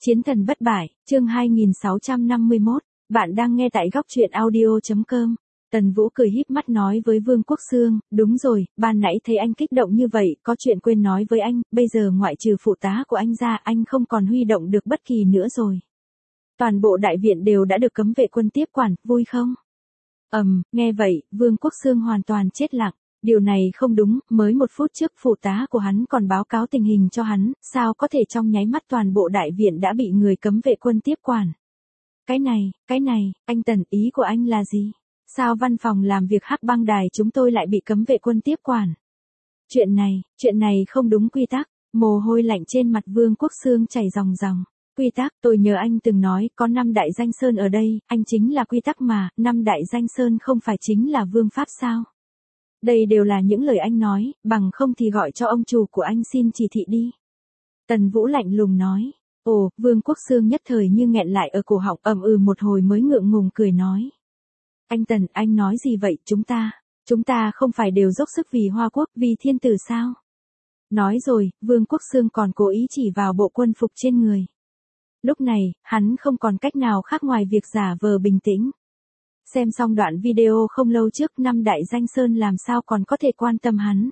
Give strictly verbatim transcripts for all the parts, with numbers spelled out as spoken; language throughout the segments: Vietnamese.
Chiến thần bất bại, chương hai nghìn sáu trăm năm mươi mốt, bạn đang nghe tại góc truyện audio chấm com. Tần Vũ cười híp mắt nói với Vương Quốc Xương, đúng rồi, ban nãy thấy anh kích động như vậy, có chuyện quên nói với anh, bây giờ ngoại trừ phụ tá của anh ra, anh không còn huy động được bất kỳ nữa rồi. Toàn bộ đại viện đều đã được cấm vệ quân tiếp quản, vui không? Ầm, um, nghe vậy, Vương Quốc Xương hoàn toàn chết lặng. Điều này không đúng, mới một phút trước phụ tá của hắn còn báo cáo tình hình cho hắn, sao có thể trong nháy mắt toàn bộ đại viện đã bị người cấm vệ quân tiếp quản. Cái này, cái này, anh Tần, ý của anh là gì? Sao văn phòng làm việc Hắc Băng Đài chúng tôi lại bị cấm vệ quân tiếp quản? Chuyện này, chuyện này không đúng quy tắc, mồ hôi lạnh trên mặt Vương Quốc Xương chảy ròng ròng. Quy tắc, tôi nhớ anh từng nói, có năm đại danh sơn ở đây, anh chính là quy tắc mà, năm đại danh sơn không phải chính là vương pháp sao? Đây đều là những lời anh nói, bằng không thì gọi cho ông chủ của anh xin chỉ thị đi. Tần Vũ lạnh lùng nói. Ồ, Vương Quốc Xương nhất thời như nghẹn lại ở cổ họng, ầm ừ một hồi mới ngượng ngùng cười nói. Anh Tần, anh nói gì vậy, chúng ta, chúng ta không phải đều dốc sức vì Hoa Quốc, vì thiên tử sao? Nói rồi, Vương Quốc Xương còn cố ý chỉ vào bộ quân phục trên người. Lúc này, hắn không còn cách nào khác ngoài việc giả vờ bình tĩnh. Xem xong đoạn video không lâu trước, năm đại danh sơn làm sao còn có thể quan tâm hắn.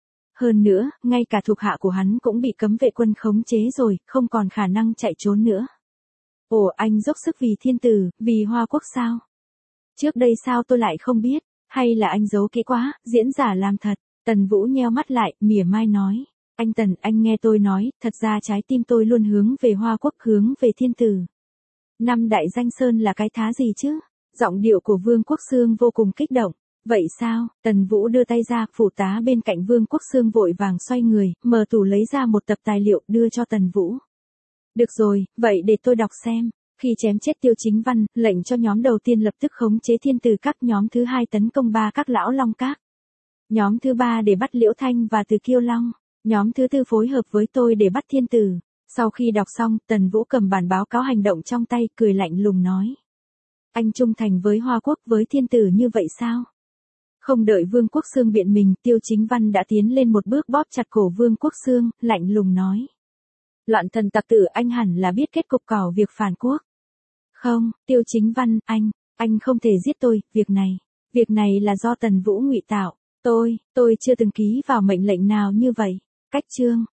Hơn nữa, ngay cả thuộc hạ của hắn cũng bị cấm vệ quân khống chế rồi, không còn khả năng chạy trốn nữa. Ồ, anh dốc sức vì thiên tử, vì Hoa Quốc sao? Trước đây sao tôi lại không biết, hay là anh giấu kỹ quá, diễn giả làm thật. Tần Vũ nheo mắt lại, mỉa mai nói. Anh Tần, anh nghe tôi nói, thật ra trái tim tôi luôn hướng về Hoa Quốc, hướng về thiên tử. Năm đại danh sơn là cái thá gì chứ? Giọng điệu của Vương Quốc Xương vô cùng kích động. Vậy sao? Tần Vũ đưa tay ra, phụ tá bên cạnh Vương Quốc Xương vội vàng xoay người, mở tủ lấy ra một tập tài liệu đưa cho Tần Vũ. Được rồi, vậy để tôi đọc xem. Khi chém chết Tiêu Chính Văn, lệnh cho nhóm đầu tiên lập tức khống chế thiên tử các, nhóm thứ hai tấn công ba các lão long các. Nhóm thứ ba để bắt Liễu Thanh và Từ Kiêu Long. Nhóm thứ tư phối hợp với tôi để bắt thiên tử. Sau khi đọc xong, Tần Vũ cầm bản báo cáo hành động trong tay, cười lạnh lùng nói. Anh trung thành với Hoa Quốc, với thiên tử như vậy sao? Không đợi Vương Quốc Xương biện mình, Tiêu Chính Văn đã tiến lên một bước bóp chặt cổ Vương Quốc Xương, lạnh lùng nói. Loạn thần tặc tử, anh hẳn là biết kết cục cỏ việc phản quốc. Không, Tiêu Chính Văn, anh, anh không thể giết tôi, việc này, việc này là do Tần Vũ ngụy tạo. Tôi, tôi chưa từng ký vào mệnh lệnh nào như vậy. Cách chương,